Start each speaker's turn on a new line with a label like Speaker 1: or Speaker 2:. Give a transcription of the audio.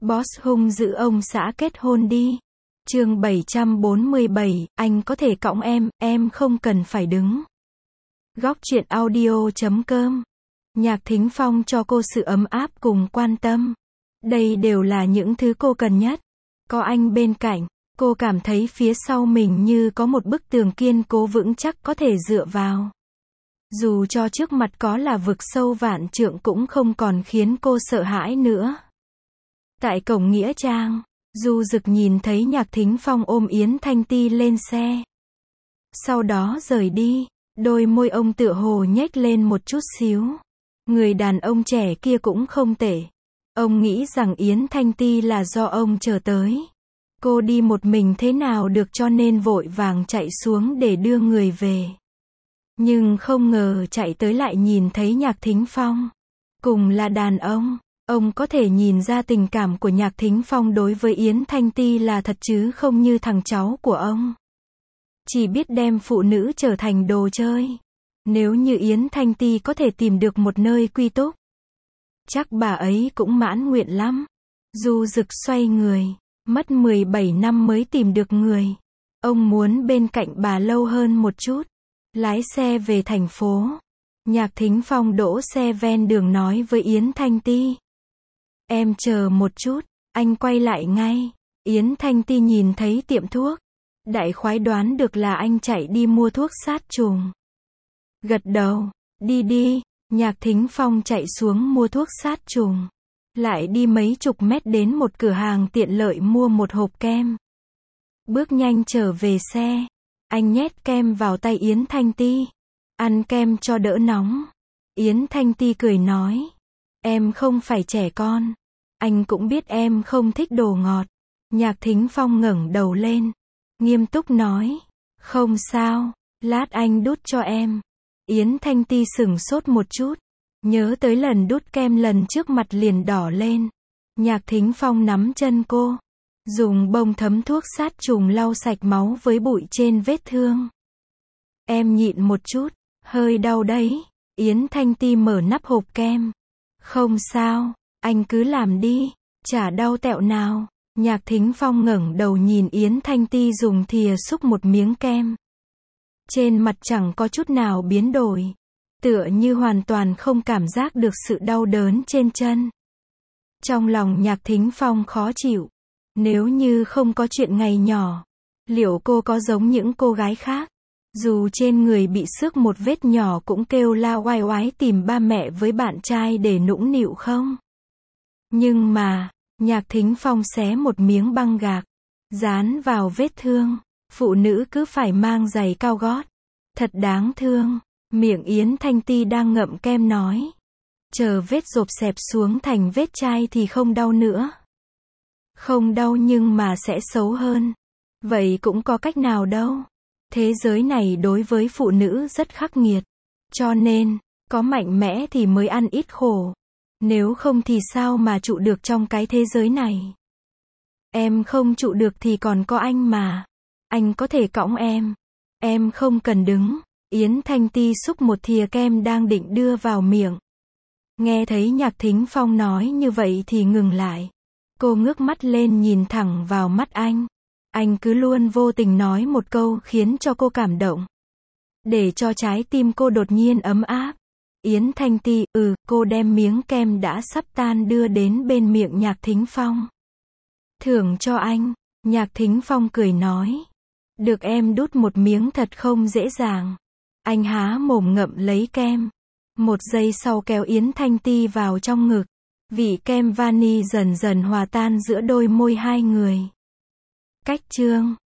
Speaker 1: Boss hung dữ ông xã kết hôn đi. Chương 747, anh có thể cõng em không cần phải đứng. Góc truyện audio.com. Nhạc Thính Phong cho cô sự ấm áp cùng quan tâm. Đây đều là những thứ cô cần nhất. Có anh bên cạnh, cô cảm thấy phía sau mình như có một bức tường kiên cố vững chắc có thể dựa vào. Dù cho trước mặt có là vực sâu vạn trượng cũng không còn khiến cô sợ hãi nữa. Tại cổng nghĩa trang, Du Dực nhìn thấy Nhạc Thính Phong ôm Yến Thanh Ti lên xe. Sau đó rời đi, đôi môi ông tựa hồ nhếch lên một chút xíu. Người đàn ông trẻ kia cũng không tệ. Ông nghĩ rằng Yến Thanh Ti là do ông chờ tới. Cô đi một mình thế nào được cho nên vội vàng chạy xuống để đưa người về. Nhưng không ngờ chạy tới lại nhìn thấy Nhạc Thính Phong. Cùng là đàn ông có thể nhìn ra tình cảm của Nhạc Thính Phong đối với Yến Thanh Ti là thật chứ không như thằng cháu của ông. Chỉ biết đem phụ nữ trở thành đồ chơi. Nếu như Yến Thanh Ti có thể tìm được một nơi quy túc, chắc bà ấy cũng mãn nguyện lắm. Du Dực xoay người, mất 17 năm mới tìm được người. Ông muốn bên cạnh bà lâu hơn một chút. Lái xe về thành phố. Nhạc Thính Phong đỗ xe ven đường nói với Yến Thanh Ti. Em chờ một chút, anh quay lại ngay. Yến Thanh Ti nhìn thấy tiệm thuốc. Đại khái đoán được là anh chạy đi mua thuốc sát trùng. Gật đầu, đi. Nhạc Thính Phong chạy xuống mua thuốc sát trùng. Lại đi mấy chục mét đến một cửa hàng tiện lợi mua một hộp kem. Bước nhanh trở về xe. Anh nhét kem vào tay Yến Thanh Ti. Ăn kem cho đỡ nóng. Yến Thanh Ti cười nói. Em không phải trẻ con. Anh cũng biết em không thích đồ ngọt. Nhạc Thính Phong ngẩng đầu lên. Nghiêm túc nói. Không sao, lát anh đút cho em. Yến Thanh Ti sửng sốt một chút. Nhớ tới lần đút kem lần trước mặt liền đỏ lên. Nhạc Thính Phong nắm chân cô. Dùng bông thấm thuốc sát trùng lau sạch máu với bụi trên vết thương. Em nhịn một chút, hơi đau đấy. Yến Thanh Ti mở nắp hộp kem. Không sao, anh cứ làm đi, chả đau tẹo nào. Nhạc Thính Phong ngẩng đầu nhìn Yến Thanh Ti dùng thìa xúc một miếng kem. Trên mặt chẳng có chút nào biến đổi. Tựa như hoàn toàn không cảm giác được sự đau đớn trên chân. Trong lòng Nhạc Thính Phong khó chịu. Nếu như không có chuyện ngày nhỏ, liệu cô có giống những cô gái khác? Dù trên người bị xước một vết nhỏ cũng kêu la oai oái tìm ba mẹ với bạn trai để nũng nịu không? Nhưng mà, Nhạc Thính Phong xé một miếng băng gạc, dán vào vết thương. Phụ nữ cứ phải mang giày cao gót. Thật đáng thương. Miệng Yến Thanh Ti đang ngậm kem nói. Chờ vết rộp xẹp xuống thành vết chai thì không đau nữa. Không đau nhưng mà sẽ xấu hơn. Vậy cũng có cách nào đâu. Thế giới này đối với phụ nữ rất khắc nghiệt. Cho nên, có mạnh mẽ thì mới ăn ít khổ. Nếu không thì sao mà trụ được trong cái thế giới này. Em không trụ được thì còn có anh mà. Anh có thể cõng em. Em không cần đứng. Yến Thanh Ti xúc một thìa kem đang định đưa vào miệng. Nghe thấy Nhạc Thính Phong nói như vậy thì ngừng lại. Cô ngước mắt lên nhìn thẳng vào mắt anh. Anh cứ luôn vô tình nói một câu khiến cho cô cảm động. Để cho trái tim cô đột nhiên ấm áp. Yến Thanh Ti, cô đem miếng kem đã sắp tan đưa đến bên miệng Nhạc Thính Phong. Thưởng cho anh. Nhạc Thính Phong cười nói. Được em đút một miếng thật không dễ dàng. Anh há mồm ngậm lấy kem. Một giây sau kéo Yến Thanh Ti vào trong ngực. Vị kem vani dần dần hòa tan giữa đôi môi hai người. Cách chương